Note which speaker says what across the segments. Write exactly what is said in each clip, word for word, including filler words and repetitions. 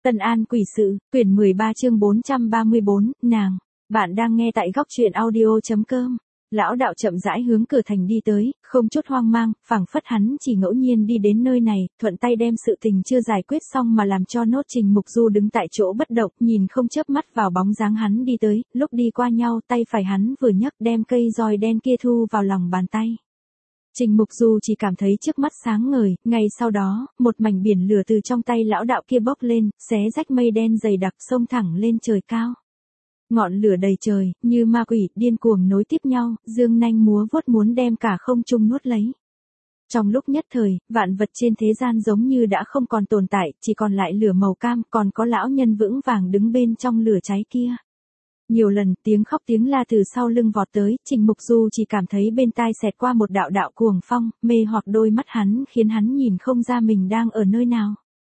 Speaker 1: Tân An Quỷ Sự, quyển mười ba chương bốn trăm ba mươi bốn, nàng. Bạn đang nghe tại góc truyện audio.com. Lão đạo chậm rãi hướng cửa thành đi tới, không chút hoang mang, phảng phất hắn chỉ ngẫu nhiên đi đến nơi này, thuận tay đem sự tình chưa giải quyết xong mà làm cho nốt Trình Mục Du đứng tại chỗ bất động, nhìn không chớp mắt vào bóng dáng hắn đi tới, lúc đi qua nhau, tay phải hắn vừa nhấc đem cây roi đen kia thu vào lòng bàn tay. Trình Mục Du chỉ cảm thấy trước mắt sáng ngời, ngay sau đó, một mảnh biển lửa từ trong tay lão đạo kia bốc lên, xé rách mây đen dày đặc xông thẳng lên trời cao. Ngọn lửa đầy trời, như ma quỷ, điên cuồng nối tiếp nhau, dương nanh múa vuốt muốn đem cả không trung nuốt lấy. Trong lúc nhất thời, vạn vật trên thế gian giống như đã không còn tồn tại, chỉ còn lại lửa màu cam, còn có lão nhân vững vàng đứng bên trong lửa cháy kia. Nhiều lần, tiếng khóc tiếng la từ sau lưng vọt tới, Trình Mục Du chỉ cảm thấy bên tai xẹt qua một đạo đạo cuồng phong, mê hoặc đôi mắt hắn khiến hắn nhìn không ra mình đang ở nơi nào.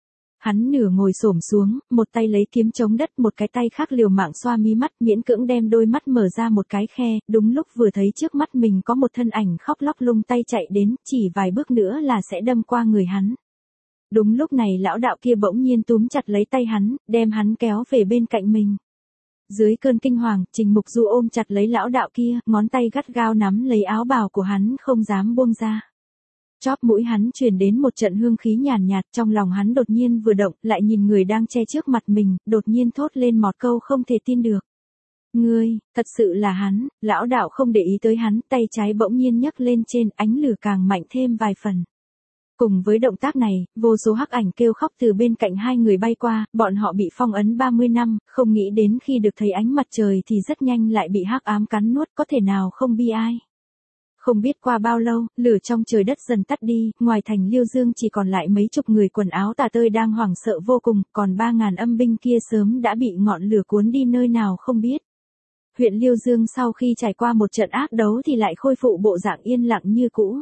Speaker 1: Hắn nửa ngồi xổm xuống, một tay lấy kiếm chống đất, một cái tay khác liều mạng xoa mí mắt, miễn cưỡng đem đôi mắt mở ra một cái khe, đúng lúc vừa thấy trước mắt mình có một thân ảnh khóc lóc lung tay chạy đến, chỉ vài bước nữa là sẽ đâm qua người hắn. Đúng lúc này lão đạo kia bỗng nhiên túm chặt lấy tay hắn, đem hắn kéo về bên cạnh mình. Dưới cơn kinh hoàng, Trình Mục Du ôm chặt lấy lão đạo kia, ngón tay gắt gao nắm lấy áo bào của hắn không dám buông ra. Chóp mũi hắn truyền đến một trận hương khí nhàn nhạt, trong lòng hắn đột nhiên vừa động, lại nhìn người đang che trước mặt mình, đột nhiên thốt lên một câu không thể tin được. Ngươi, thật sự là hắn, lão đạo không để ý tới hắn, tay trái bỗng nhiên nhấc lên trên, ánh lửa càng mạnh thêm vài phần. Cùng với động tác này, vô số hắc ảnh kêu khóc từ bên cạnh hai người bay qua, bọn họ bị phong ấn ba mươi năm, không nghĩ đến khi được thấy ánh mặt trời thì rất nhanh lại bị hắc ám cắn nuốt, có thể nào không bi ai. Không biết qua bao lâu, lửa trong trời đất dần tắt đi, ngoài thành Liêu Dương chỉ còn lại mấy chục người quần áo tả tơi đang hoảng sợ vô cùng, còn ba ngàn âm binh kia sớm đã bị ngọn lửa cuốn đi nơi nào không biết. Huyện Liêu Dương sau khi trải qua một trận ác đấu thì lại khôi phục bộ dạng yên lặng như cũ.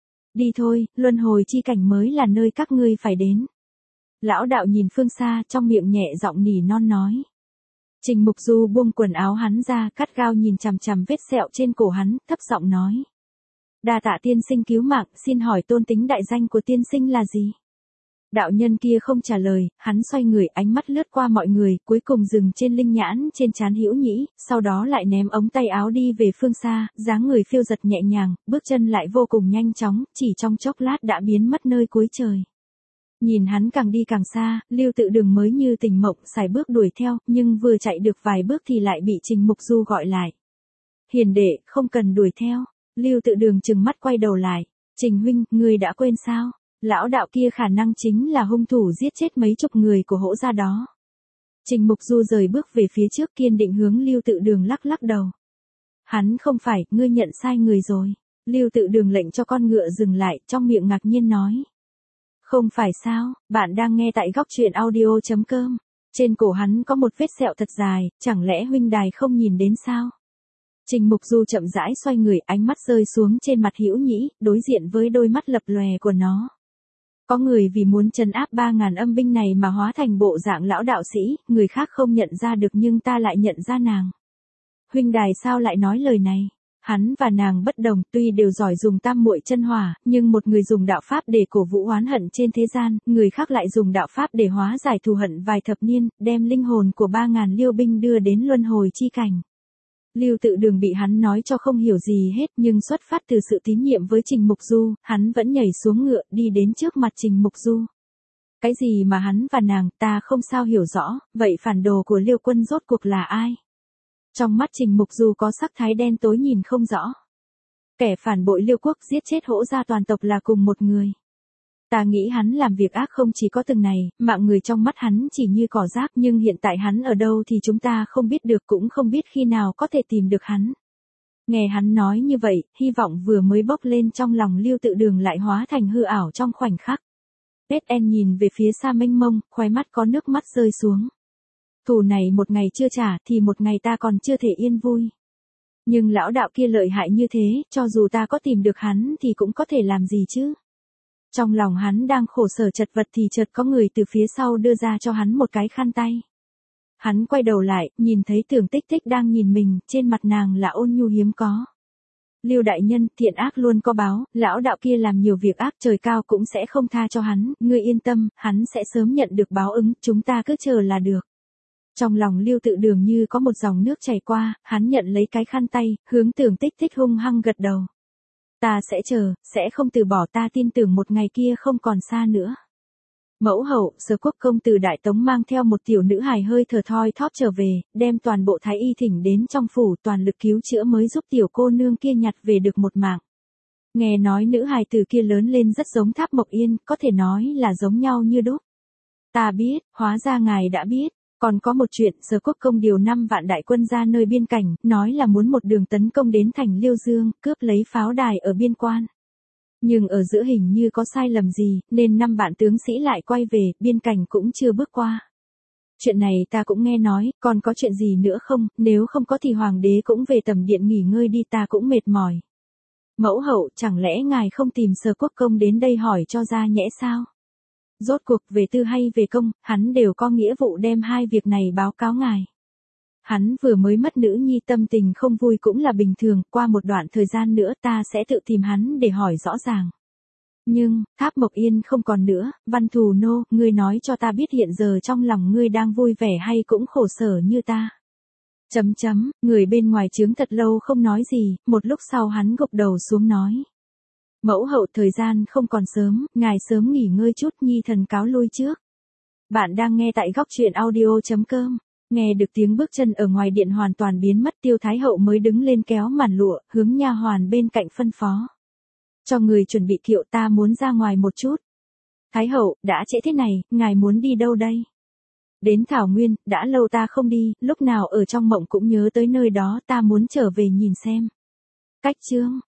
Speaker 1: Đi thôi, luân hồi chi cảnh mới là nơi các ngươi phải đến. Lão đạo nhìn phương xa, trong miệng nhẹ giọng nỉ non nói. Trình Mục Du buông quần áo hắn ra, cắt gao nhìn chằm chằm vết sẹo trên cổ hắn, thấp giọng nói. Đa tạ tiên sinh cứu mạng, xin hỏi tôn tính đại danh của tiên sinh là gì? Đạo nhân kia không trả lời, hắn xoay người, ánh mắt lướt qua mọi người, cuối cùng dừng trên linh nhãn trên trán Hữu Nhĩ, sau đó lại ném ống tay áo đi về phương xa, dáng người phiêu giật nhẹ nhàng, bước chân lại vô cùng nhanh chóng, chỉ trong chốc lát đã biến mất nơi cuối trời. Nhìn hắn càng đi càng xa, Lưu Tự Đường mới như tỉnh mộng, sải bước đuổi theo, nhưng vừa chạy được vài bước thì lại bị Trình Mục Du gọi lại. Hiền đệ, không cần đuổi theo. Lưu Tự Đường trừng mắt quay đầu lại. Trình huynh, ngươi đã quên sao? Lão đạo kia khả năng chính là hung thủ giết chết mấy chục người của Hỗ gia đó. Trình Mục Du rời bước về phía trước, kiên định hướng Lưu Tự Đường lắc lắc đầu. Hắn không phải, ngươi nhận sai người rồi. Lưu Tự Đường lệnh cho con ngựa dừng lại, trong miệng ngạc nhiên nói. Không phải sao, bạn đang nghe tại góc truyện audio.com. Trên cổ hắn có một vết sẹo thật dài, chẳng lẽ huynh đài không nhìn đến sao? Trình Mục Du chậm rãi xoay người, ánh mắt rơi xuống trên mặt Hữu Nhĩ, đối diện với đôi mắt lập lòe của nó. Có người vì muốn trấn áp ba ngàn âm binh này mà hóa thành bộ dạng lão đạo sĩ, người khác không nhận ra được nhưng ta lại nhận ra nàng. Huynh đài sao lại nói lời này? Hắn và nàng bất đồng, tuy đều giỏi dùng tam muội chân hỏa, nhưng một người dùng đạo pháp để cổ vũ oán hận trên thế gian, người khác lại dùng đạo pháp để hóa giải thù hận vài thập niên, đem linh hồn của ba ngàn liêu binh đưa đến luân hồi chi cảnh. Lưu Tự Đường bị hắn nói cho không hiểu gì hết, nhưng xuất phát từ sự tín nhiệm với Trình Mục Du, hắn vẫn nhảy xuống ngựa, đi đến trước mặt Trình Mục Du. Cái gì mà hắn và nàng, ta không sao hiểu rõ, vậy phản đồ của Liêu quân rốt cuộc là ai? Trong mắt Trình Mục Du có sắc thái đen tối nhìn không rõ. Kẻ phản bội Liêu quốc giết chết Hỗ gia toàn tộc là cùng một người. Ta nghĩ hắn làm việc ác không chỉ có từng này, mạng người trong mắt hắn chỉ như cỏ rác, nhưng hiện tại hắn ở đâu thì chúng ta không biết được, cũng không biết khi nào có thể tìm được hắn. Nghe hắn nói như vậy, hy vọng vừa mới bốc lên trong lòng Lưu Tự Đường lại hóa thành hư ảo trong khoảnh khắc. Tết En nhìn về phía xa mênh mông, khóe mắt có nước mắt rơi xuống. Thù này một ngày chưa trả thì một ngày ta còn chưa thể yên vui. Nhưng lão đạo kia lợi hại như thế, cho dù ta có tìm được hắn thì cũng có thể làm gì chứ? Trong lòng hắn đang khổ sở chật vật thì chợt có người từ phía sau đưa ra cho hắn một cái khăn tay. Hắn quay đầu lại, nhìn thấy Tưởng Tích Tích đang nhìn mình, trên mặt nàng là ôn nhu hiếm có. Lưu đại nhân, thiện ác luôn có báo, lão đạo kia làm nhiều việc ác trời cao cũng sẽ không tha cho hắn, ngươi yên tâm, hắn sẽ sớm nhận được báo ứng, chúng ta cứ chờ là được. Trong lòng Lưu Tự Đường như có một dòng nước chảy qua, hắn nhận lấy cái khăn tay, hướng Tưởng Tích Tích hung hăng gật đầu. Ta sẽ chờ, sẽ không từ bỏ, ta tin tưởng một ngày kia không còn xa nữa. Mẫu hậu, Sở Quốc công từ Đại Tống mang theo một tiểu nữ hài hơi thở thoi thóp trở về, đem toàn bộ thái y thỉnh đến trong phủ, toàn lực cứu chữa mới giúp tiểu cô nương kia nhặt về được một mạng. Nghe nói nữ hài từ kia lớn lên rất giống Tháp Mộc Yên, có thể nói là giống nhau như đúc. Ta biết, hóa ra ngài đã biết. Còn có một chuyện, Sở Quốc công điều năm vạn đại quân ra nơi biên cảnh, nói là muốn một đường tấn công đến thành Liêu Dương, cướp lấy pháo đài ở biên quan. Nhưng ở giữa hình như có sai lầm gì, nên năm vạn tướng sĩ lại quay về, biên cảnh cũng chưa bước qua. Chuyện này ta cũng nghe nói, còn có chuyện gì nữa không, nếu không có thì hoàng đế cũng về tầm điện nghỉ ngơi đi, ta cũng mệt mỏi. Mẫu hậu, chẳng lẽ ngài không tìm Sở Quốc công đến đây hỏi cho ra nhẽ sao? Rốt cuộc về tư hay về công, hắn đều có nghĩa vụ đem hai việc này báo cáo ngài. Hắn vừa mới mất nữ nhi, tâm tình không vui cũng là bình thường, qua một đoạn thời gian nữa ta sẽ tự tìm hắn để hỏi rõ ràng. Nhưng, Tháp Mộc Yên không còn nữa, Văn Thù Nô, ngươi nói cho ta biết hiện giờ trong lòng ngươi đang vui vẻ hay cũng khổ sở như ta. Chấm chấm, người bên ngoài trướng thật lâu không nói gì, một lúc sau hắn gục đầu xuống nói. Mẫu hậu, thời gian không còn sớm, ngài sớm nghỉ ngơi chút, nhi thần cáo lui trước. Bạn đang nghe tại góc truyện audio chấm com. Nghe được tiếng bước chân ở ngoài điện hoàn toàn biến mất, Tiêu Thái hậu mới đứng lên kéo màn lụa, hướng nha hoàn bên cạnh phân phó. Cho người chuẩn bị kiệu, ta muốn ra ngoài một chút. Thái hậu, đã trễ thế này, ngài muốn đi đâu đây? Đến Thảo Nguyên, đã lâu ta không đi, lúc nào ở trong mộng cũng nhớ tới nơi đó, ta muốn trở về nhìn xem. Cách chương.